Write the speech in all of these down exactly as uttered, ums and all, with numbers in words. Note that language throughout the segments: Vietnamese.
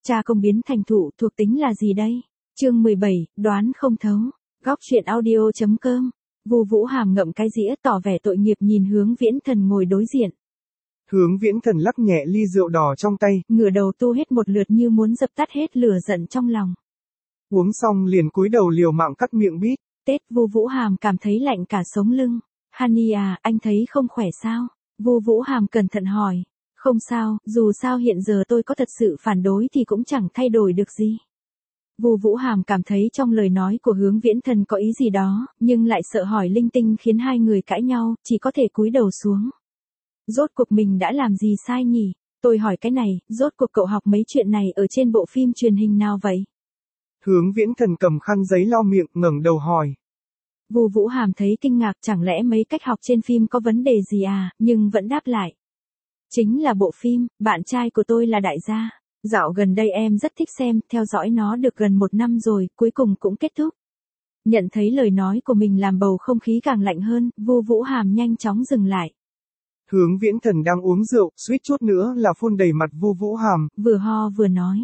cha công biến thành thụ thuộc tính là gì đây? Chương mười bảy, đoán không thấu. Góc truyện audio chấm com. Vu Vũ Hàm ngậm cái dĩa tỏ vẻ tội nghiệp nhìn Hướng Viễn Thần ngồi đối diện. Hướng Viễn Thần lắc nhẹ ly rượu đỏ trong tay, ngửa đầu tu hết một lượt như muốn dập tắt hết lửa giận trong lòng. Uống xong liền cúi đầu liều mạng cắt miệng bít. Tết Vu Vũ Hàm cảm thấy lạnh cả sống lưng. Honey à, anh thấy không khỏe sao? Vu Vũ Hàm cẩn thận hỏi. Không sao, dù sao hiện giờ tôi có thật sự phản đối thì cũng chẳng thay đổi được gì. Vu Vũ Hàm cảm thấy trong lời nói của Hướng Viễn Thần có ý gì đó, nhưng lại sợ hỏi linh tinh khiến hai người cãi nhau, chỉ có thể cúi đầu xuống. Rốt cuộc mình đã làm gì sai nhỉ? Tôi hỏi cái này, rốt cuộc cậu học mấy chuyện này ở trên bộ phim truyền hình nào vậy? Hướng Viễn Thần cầm khăn giấy lau miệng ngẩng đầu hỏi. Vu Vũ Hàm thấy kinh ngạc, chẳng lẽ mấy cách học trên phim có vấn đề gì à, nhưng vẫn đáp lại. Chính là bộ phim, bạn trai của tôi là đại gia. Dạo gần đây em rất thích xem, theo dõi nó được gần một năm rồi, cuối cùng cũng kết thúc. Nhận thấy lời nói của mình làm bầu không khí càng lạnh hơn, Vu Vũ Hàm nhanh chóng dừng lại. Hướng Viễn Thần đang uống rượu, suýt chút nữa là phun đầy mặt Vu Vũ Hàm. Vừa ho vừa nói.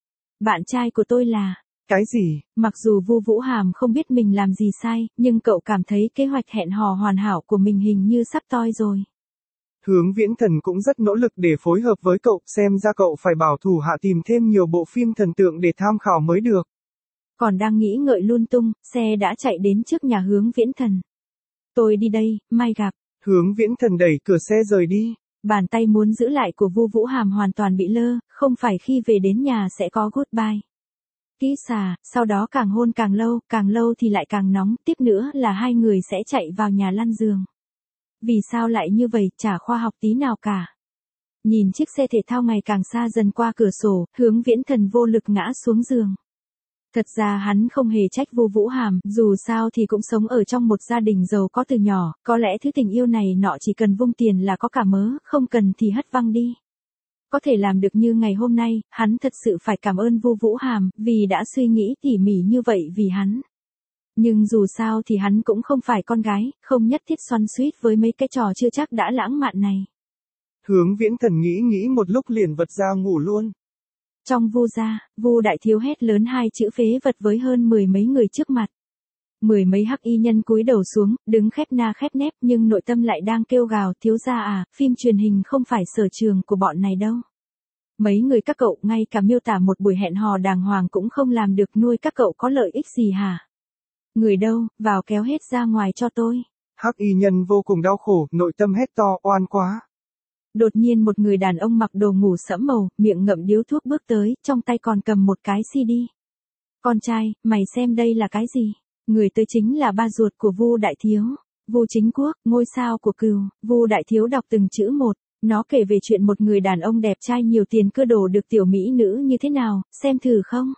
Bạn trai của tôi là... Cái gì? Mặc dù Vu Vũ Hàm không biết mình làm gì sai, nhưng cậu cảm thấy kế hoạch hẹn hò hoàn hảo của mình hình như sắp toi rồi. Hướng Viễn Thần cũng rất nỗ lực để phối hợp với cậu, xem ra cậu phải bảo thủ hạ tìm thêm nhiều bộ phim thần tượng để tham khảo mới được. Còn đang nghĩ ngợi lung tung, xe đã chạy đến trước nhà Hướng Viễn Thần. Tôi đi đây, mai gặp. Hướng Viễn Thần đẩy cửa xe rời đi. Bàn tay muốn giữ lại của Vu Vũ Hàm hoàn toàn bị lơ, không phải khi về đến nhà sẽ có goodbye. Ký xà, sau đó càng hôn càng lâu, càng lâu thì lại càng nóng, tiếp nữa là hai người sẽ chạy vào nhà lăn giường. Vì sao lại như vậy, chả khoa học tí nào cả. Nhìn chiếc xe thể thao ngày càng xa dần qua cửa sổ, Hướng Viễn Thần vô lực ngã xuống giường. Thật ra hắn không hề trách Vu Vũ Hàm, dù sao thì cũng sống ở trong một gia đình giàu có từ nhỏ, có lẽ thứ tình yêu này nọ chỉ cần vung tiền là có cả mớ, không cần thì hất văng đi. Có thể làm được như ngày hôm nay, hắn thật sự phải cảm ơn Vu Vũ Hàm, vì đã suy nghĩ tỉ mỉ như vậy vì hắn. Nhưng dù sao thì hắn cũng không phải con gái, không nhất thiết xoắn xuýt với mấy cái trò chưa chắc đã lãng mạn này. Hướng Viễn Thần nghĩ nghĩ một lúc liền vật ra ngủ luôn. Trong Vu gia, Vu đại thiếu hét lớn hai chữ phế vật với hơn mười mấy người trước mặt. Mười mấy hắc y nhân cúi đầu xuống, đứng khép na khép nép nhưng nội tâm lại đang kêu gào, thiếu gia à, phim truyền hình không phải sở trường của bọn này đâu. Mấy người các cậu ngay cả miêu tả một buổi hẹn hò đàng hoàng cũng không làm được, nuôi các cậu có lợi ích gì hả? Người đâu, vào kéo hết ra ngoài cho tôi. Hắc y nhân vô cùng đau khổ, nội tâm hét to, oan quá. Đột nhiên một người đàn ông mặc đồ ngủ sẫm màu, miệng ngậm điếu thuốc bước tới, trong tay còn cầm một cái xê đê. Con trai, mày xem đây là cái gì? Người tới chính là ba ruột của Vu đại thiếu, Vu Chính Quốc, ngôi sao của Cừu. Vu đại thiếu đọc từng chữ một, nó kể về chuyện một người đàn ông đẹp trai nhiều tiền cưa đồ được tiểu mỹ nữ như thế nào, xem thử không?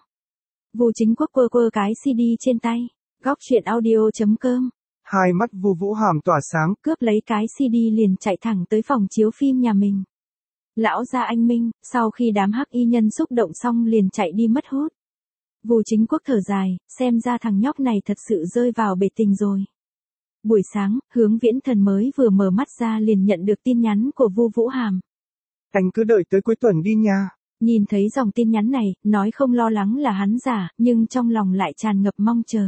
Vu Chính Quốc quơ quơ cái xê đê trên tay. Góc truyện audio chấm com. Hai mắt Vu Vũ Hàm tỏa sáng, cướp lấy cái xê đê liền chạy thẳng tới phòng chiếu phim nhà mình. Lão gia anh Minh, sau khi đám hắc y nhân xúc động xong liền chạy đi mất hút. Vu Chính Quốc thở dài, xem ra thằng nhóc này thật sự rơi vào bể tình rồi. Buổi sáng, Hướng Viễn Thần mới vừa mở mắt ra liền nhận được tin nhắn của Vu Vũ Hàm. Anh cứ đợi tới cuối tuần đi nha. Nhìn thấy dòng tin nhắn này, nói không lo lắng là hắn giả, nhưng trong lòng lại tràn ngập mong chờ.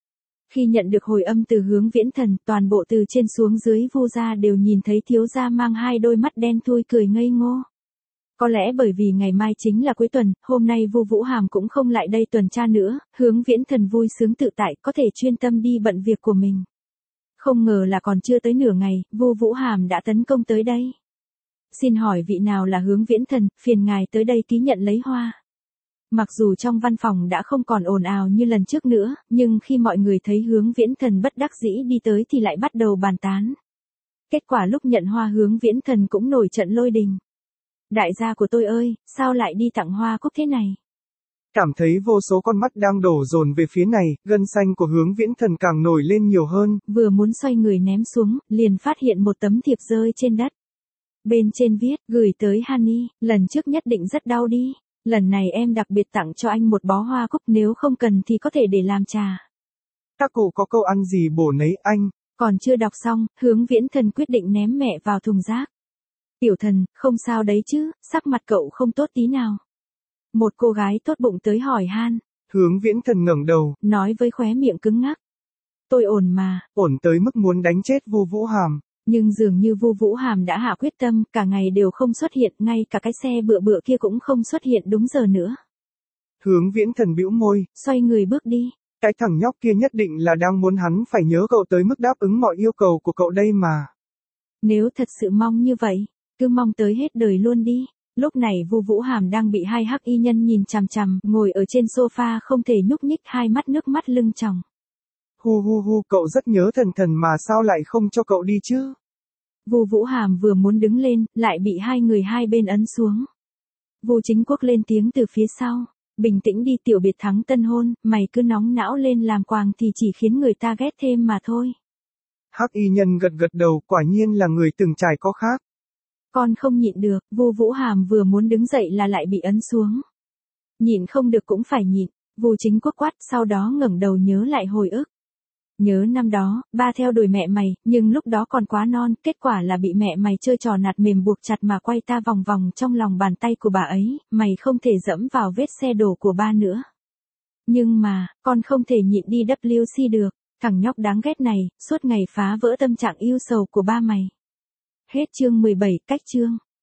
Khi nhận được hồi âm từ Hướng Viễn Thần, toàn bộ từ trên xuống dưới Vu gia đều nhìn thấy thiếu gia mang hai đôi mắt đen thui cười ngây ngô. Có lẽ bởi vì ngày mai chính là cuối tuần, hôm nay Vu Vũ Hàm cũng không lại đây tuần tra nữa, Hướng Viễn Thần vui sướng tự tại, có thể chuyên tâm đi bận việc của mình. Không ngờ là còn chưa tới nửa ngày, Vu Vũ Hàm đã tấn công tới đây. Xin hỏi vị nào là Hướng Viễn Thần, phiền ngài tới đây ký nhận lấy hoa. Mặc dù trong văn phòng đã không còn ồn ào như lần trước nữa, nhưng khi mọi người thấy Hướng Viễn Thần bất đắc dĩ đi tới thì lại bắt đầu bàn tán. Kết quả lúc nhận hoa Hướng Viễn Thần cũng nổi trận lôi đình. Đại gia của tôi ơi, sao lại đi tặng hoa cúc thế này? Cảm thấy vô số con mắt đang đổ dồn về phía này, gân xanh của Hướng Viễn Thần càng nổi lên nhiều hơn. Vừa muốn xoay người ném xuống, liền phát hiện một tấm thiệp rơi trên đất. Bên trên viết, gửi tới Honey, lần trước nhất định rất đau đi. Lần này em đặc biệt tặng cho anh một bó hoa cúc, nếu không cần thì có thể để làm trà. Các cụ có câu ăn gì bổ nấy anh. Còn chưa đọc xong, Hướng Viễn Thần quyết định ném mẹ vào thùng rác. Tiểu thần, không sao đấy chứ, sắc mặt cậu không tốt tí nào. Một cô gái tốt bụng tới hỏi han. Hướng Viễn Thần ngẩng đầu, nói với khóe miệng cứng ngắc. Tôi ổn mà. Ổn tới mức muốn đánh chết Vu Vũ Hàm. Nhưng dường như Vu Vũ Hàm đã hạ quyết tâm, cả ngày đều không xuất hiện, ngay cả cái xe bựa bựa kia cũng không xuất hiện đúng giờ nữa. Hướng Viễn Thần bĩu môi, xoay người bước đi. Cái thằng nhóc kia nhất định là đang muốn hắn phải nhớ cậu tới mức đáp ứng mọi yêu cầu của cậu đây mà. Nếu thật sự mong như vậy, cứ mong tới hết đời luôn đi. Lúc này Vu Vũ Hàm đang bị hai hắc y nhân nhìn chằm chằm, ngồi ở trên sofa không thể nhúc nhích, hai mắt nước mắt lưng tròng. Hu hu hu, cậu rất nhớ Thần Thần mà sao lại không cho cậu đi chứ? Vu Vũ Hàm vừa muốn đứng lên, lại bị hai người hai bên ấn xuống. Vu Chính Quốc lên tiếng từ phía sau. Bình tĩnh đi, tiểu biệt thắng tân hôn, mày cứ nóng não lên làm quàng thì chỉ khiến người ta ghét thêm mà thôi. Hắc y nhân gật gật đầu, quả nhiên là người từng trải có khác. Con không nhịn được, Vu Vũ Hàm vừa muốn đứng dậy là lại bị ấn xuống. Nhịn không được cũng phải nhịn, Vu Chính Quốc quát, sau đó ngẩng đầu nhớ lại hồi ức. Nhớ năm đó, ba theo đuổi mẹ mày, nhưng lúc đó còn quá non, kết quả là bị mẹ mày chơi trò nạt mềm buộc chặt mà quay ta vòng vòng trong lòng bàn tay của bà ấy, mày không thể dẫm vào vết xe đổ của ba nữa. Nhưng mà, con không thể nhịn đi W C được, thằng nhóc đáng ghét này, suốt ngày phá vỡ tâm trạng yêu sầu của ba mày. Hết chương mười bảy, cách chương.